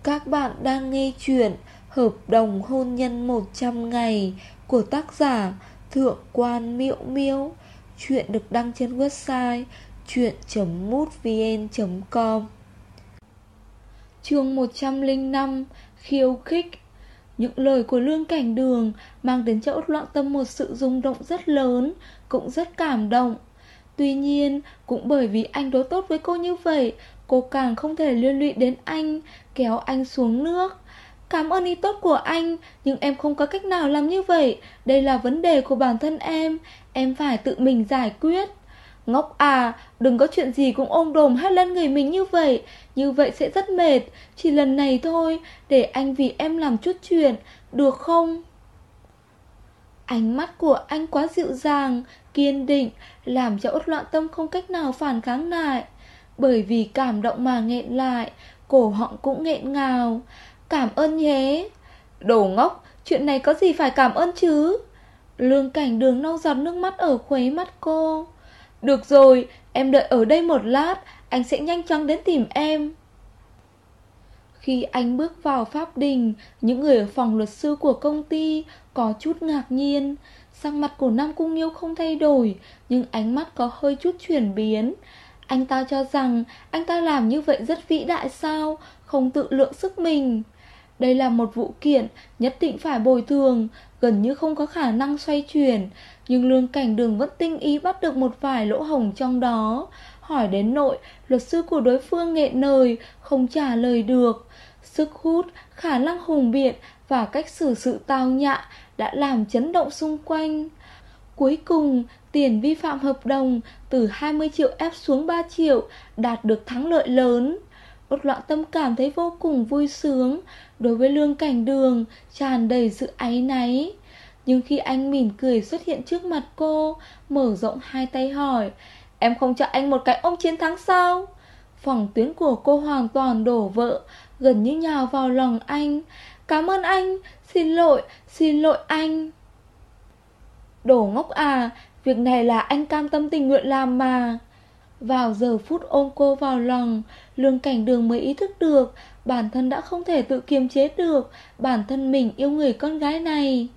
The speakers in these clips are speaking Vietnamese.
Các bạn đang nghe chuyện Hợp đồng hôn nhân 100 ngày của tác giả Thượng quan Miễu Miễu. Chuyện được đăng trên website chuyện.mútvn.com. Chương 105: Khiêu khích. Những lời của Lương Cảnh Đường mang đến cho Út Loạn Tâm một sự rung động rất lớn, cũng rất cảm động. Tuy nhiên, cũng bởi vì anh đối tốt với cô như vậy, cô càng không thể liên lụy đến anh, kéo anh xuống nước. Cảm ơn ý tốt của anh, nhưng em không có cách nào làm như vậy. Đây là vấn đề của bản thân em phải tự mình giải quyết. Ngốc à, đừng có chuyện gì cũng ôm đồm hết lên người mình như vậy sẽ rất mệt. Chỉ lần này thôi, để anh vì em làm chút chuyện, được không? Ánh mắt của anh quá dịu dàng, kiên định, làm cho Út Loạn Tâm không cách nào phản kháng lại. Bởi vì cảm động mà nghẹn lại, cổ họng cũng nghẹn ngào. Cảm ơn nhé. Đồ ngốc, chuyện này có gì phải cảm ơn chứ? Lương Cảnh Đường lau giọt nước mắt ở khuấy mắt cô. Được rồi, em đợi ở đây một lát, anh sẽ nhanh chóng đến tìm em. Khi anh bước vào pháp đình, những người ở phòng luật sư của công ty có chút ngạc nhiên. Sắc mặt của Nam Cung Nghiêu không thay đổi, nhưng ánh mắt có hơi chút chuyển biến. Anh ta cho rằng anh ta làm như vậy rất vĩ đại sao, không tự lượng sức mình. Đây là một vụ kiện nhất định phải bồi thường, gần như không có khả năng xoay chuyển. Nhưng Lương Cảnh Đường vẫn tinh ý bắt được một vài lỗ hổng trong đó. Hỏi đến nỗi luật sư của đối phương nghẹn lời, không trả lời được. Sức hút, khả năng hùng biện và cách xử sự tao nhã đã làm chấn động xung quanh. Cuối cùng, tiền vi phạm hợp đồng từ 20 triệu ép xuống 3 triệu, đạt được thắng lợi lớn. Út Loạn Tâm cảm thấy vô cùng vui sướng. Đối với Lương Cảnh Đường tràn đầy sự áy náy. Nhưng khi anh mỉm cười xuất hiện trước mặt cô, mở rộng hai tay hỏi, em không cho anh một cái ôm chiến thắng sao? Phòng tuyến của cô hoàn toàn đổ vỡ, gần như nhào vào lòng anh. Cảm ơn anh, xin lỗi anh. Đồ ngốc à, việc này là anh cam tâm tình nguyện làm mà. Vào giờ phút ôm cô vào lòng, Lương Cảnh Đường mới ý thức được bản thân đã không thể tự kiềm chế được, bản thân mình yêu người con gái này.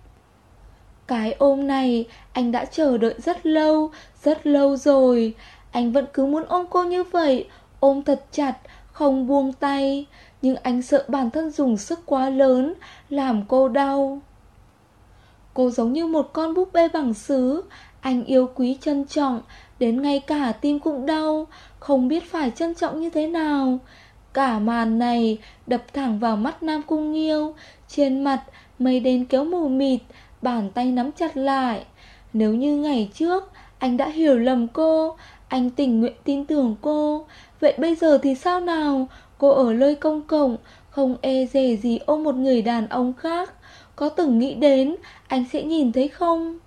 Cái ôm này anh đã chờ đợi rất lâu rồi. Anh vẫn cứ muốn ôm cô như vậy, ôm thật chặt, không buông tay. Nhưng anh sợ bản thân dùng sức quá lớn, làm cô đau. Cô giống như một con búp bê bằng sứ, anh yêu quý trân trọng, đến ngay cả tim cũng đau, không biết phải trân trọng như thế nào. Cả màn này đập thẳng vào mắt Nam Cung Nghiêu, trên mặt mây đen kéo mù mịt, bàn tay nắm chặt lại. Nếu như ngày trước anh đã hiểu lầm cô, anh tình nguyện tin tưởng cô, vậy bây giờ thì sao nào? Cô ở nơi công cộng, không e dè gì ôm một người đàn ông khác. Có từng nghĩ đến anh sẽ nhìn thấy không?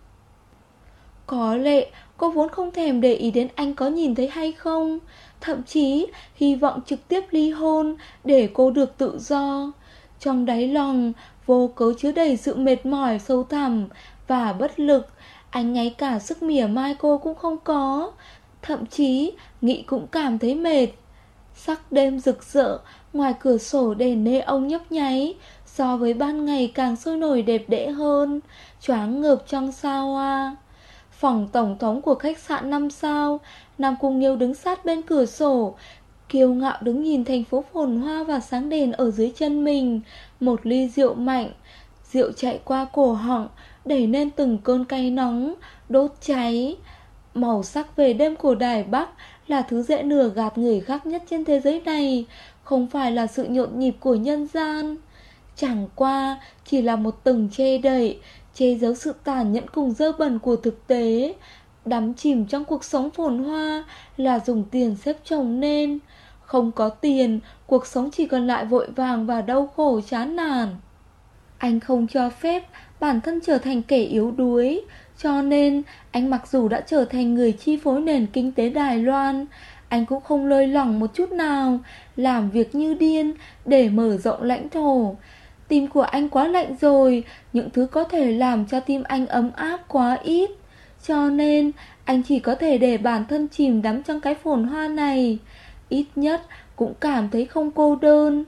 Có lẽ cô vốn không thèm để ý đến anh có nhìn thấy hay không, thậm chí hy vọng trực tiếp ly hôn để cô được tự do. Trong đáy lòng vô cớ chứa đầy sự mệt mỏi sâu thẳm và bất lực. Anh ngay cả sức mỉa mai cô cũng không có, thậm chí nghĩ cũng cảm thấy mệt. Sắc đêm rực rỡ, ngoài cửa sổ đèn neon nhấp nháy, so với ban ngày càng sôi nổi đẹp đẽ hơn, choáng ngợp trong sao hoa. Phòng tổng thống của khách sạn 5 sao, Nam Cung Nghiêu đứng sát bên cửa sổ, kiêu ngạo đứng nhìn thành phố phồn hoa và sáng đèn ở dưới chân mình. Một ly rượu mạnh, rượu chạy qua cổ họng, đẩy nên từng cơn cay nóng, đốt cháy. Màu sắc về đêm của Đài Bắc là thứ dễ lừa gạt người khác nhất trên thế giới này, không phải là sự nhộn nhịp của nhân gian. Chẳng qua chỉ là một tầng che đậy, che giấu sự tàn nhẫn cùng dơ bẩn của thực tế. Đắm chìm trong cuộc sống phồn hoa là dùng tiền xếp chồng nên. Không có tiền, cuộc sống chỉ còn lại vội vàng và đau khổ chán nản. Anh không cho phép bản thân trở thành kẻ yếu đuối, cho nên anh mặc dù đã trở thành người chi phối nền kinh tế Đài Loan, anh cũng không lơi lỏng một chút nào, làm việc như điên để mở rộng lãnh thổ. Tim của anh quá lạnh rồi, những thứ có thể làm cho tim anh ấm áp quá ít. Cho nên anh chỉ có thể để bản thân chìm đắm trong cái phồn hoa này. Ít nhất cũng cảm thấy không cô đơn.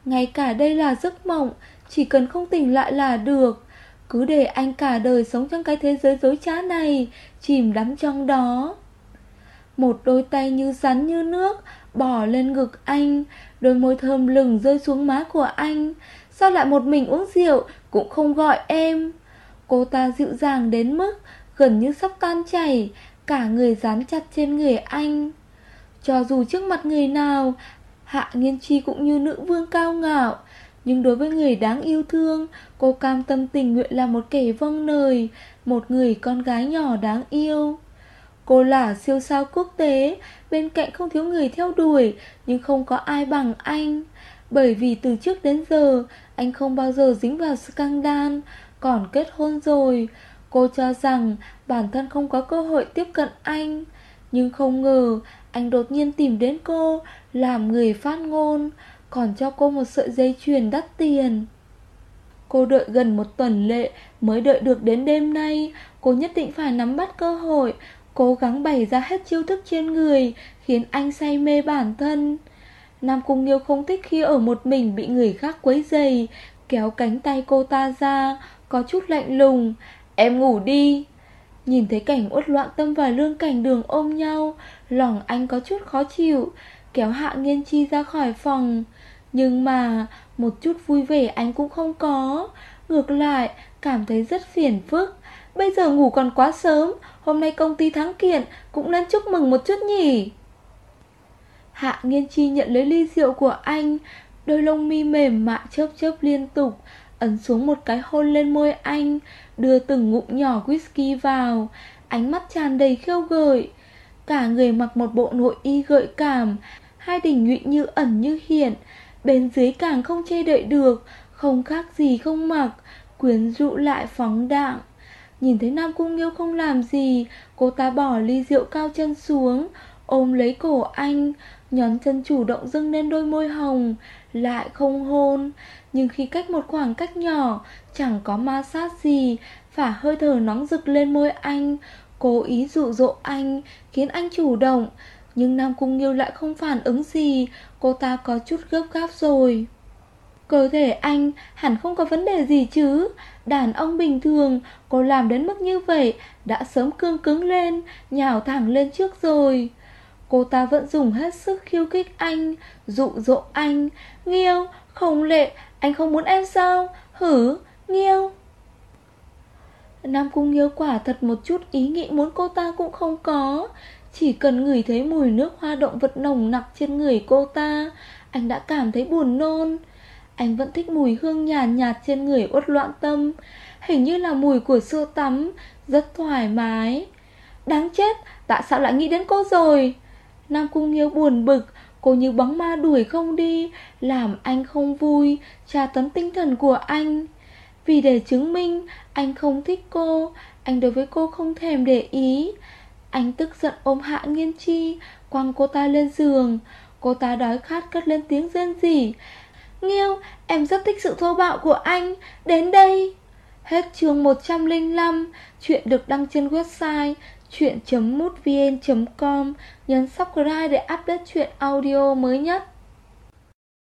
Ngay cả đây là giấc mộng, chỉ cần không tỉnh lại là được. Cứ để anh cả đời sống trong cái thế giới dối trá này, chìm đắm trong đó. Một đôi tay như rắn như nước bỏ lên ngực anh, đôi môi thơm lừng rơi xuống má của anh. Sao lại một mình uống rượu, cũng không gọi em? Cô ta dịu dàng đến mức gần như sắp tan chảy, cả người dán chặt trên người anh. Cho dù trước mặt người nào, Hạ Nghiên Chi cũng như nữ vương cao ngạo, nhưng đối với người đáng yêu thương, cô cam tâm tình nguyện là một kẻ vâng lời, một người con gái nhỏ đáng yêu. Cô là siêu sao quốc tế, bên cạnh không thiếu người theo đuổi, nhưng không có ai bằng anh. Bởi vì từ trước đến giờ, anh không bao giờ dính vào scandal, còn kết hôn rồi. Cô cho rằng bản thân không có cơ hội tiếp cận anh. Nhưng không ngờ, anh đột nhiên tìm đến cô, làm người phát ngôn, còn cho cô một sợi dây chuyền đắt tiền. Cô đợi gần một tuần lễ mới đợi được đến đêm nay. Cô nhất định phải nắm bắt cơ hội, cố gắng bày ra hết chiêu thức trên người, khiến anh say mê bản thân. Nam Cung Nghiêu không thích khi ở một mình bị người khác quấy rầy, kéo cánh tay cô ta ra, có chút lạnh lùng. Em ngủ đi. Nhìn thấy cảnh Uất Loạn Tâm và Lương Cảnh Đường ôm nhau, lòng anh có chút khó chịu, kéo Hạ Nghiên Chi ra khỏi phòng. Nhưng mà một chút vui vẻ anh cũng không có, ngược lại cảm thấy rất phiền phức. Bây giờ ngủ còn quá sớm, hôm nay công ty thắng kiện, cũng nên chúc mừng một chút nhỉ. Hạ Nghiên Chi nhận lấy ly rượu của anh, đôi lông mi mềm mại chớp chớp liên tục, ấn xuống một cái hôn lên môi anh, đưa từng ngụm nhỏ whisky vào, ánh mắt tràn đầy khiêu gợi. Cả người mặc một bộ nội y gợi cảm, hai đỉnh nhụy như ẩn như hiện, bên dưới càng không che đậy được, không khác gì không mặc, quyến rũ lại phóng đãng. Nhìn thấy Nam Cung Nghiêu không làm gì, cô ta bỏ ly rượu cao chân xuống, ôm lấy cổ anh, nhón chân chủ động dâng lên đôi môi hồng, lại không hôn. Nhưng khi cách một khoảng cách nhỏ, chẳng có ma sát gì, phả hơi thở nóng rực lên môi anh, cố ý dụ dỗ anh, khiến anh chủ động. Nhưng Nam Cung Nghiêu lại không phản ứng gì, cô ta có chút gấp gáp rồi. Cơ thể anh hẳn không có vấn đề gì chứ. Đàn ông bình thường, cô làm đến mức như vậy đã sớm cương cứng lên, nhào thẳng lên trước rồi. Cô ta vẫn dùng hết sức khiêu khích anh, dụ dỗ anh. Nghiêu, không lệ, anh không muốn em sao? Hử, Nghiêu. Nam Cung Nghiêu quả thật một chút ý nghĩ muốn cô ta cũng không có. Chỉ cần ngửi thấy mùi nước hoa động vật nồng nặc trên người cô ta, anh đã cảm thấy buồn nôn. Anh vẫn thích mùi hương nhàn nhạt trên người Uất Loạn Tâm, hình như là mùi của sữa tắm, rất thoải mái. Đáng chết, tại sao lại nghĩ đến cô rồi? Nam Cung Nghiêu buồn bực, cô như bóng ma đuổi không đi, làm anh không vui, tra tấn tinh thần của anh. Vì để chứng minh anh không thích cô, anh đối với cô không thèm để ý. Anh tức giận ôm Hạ Nghiên Chi, quăng cô ta lên giường. Cô ta đói khát cất lên tiếng rên rỉ. Nghiêu, em rất thích sự thô bạo của anh, đến đây. Hết chương 105. Chuyện được đăng trên website chuyện.mútvn.com. Nhấn subscribe để update chuyện audio mới nhất.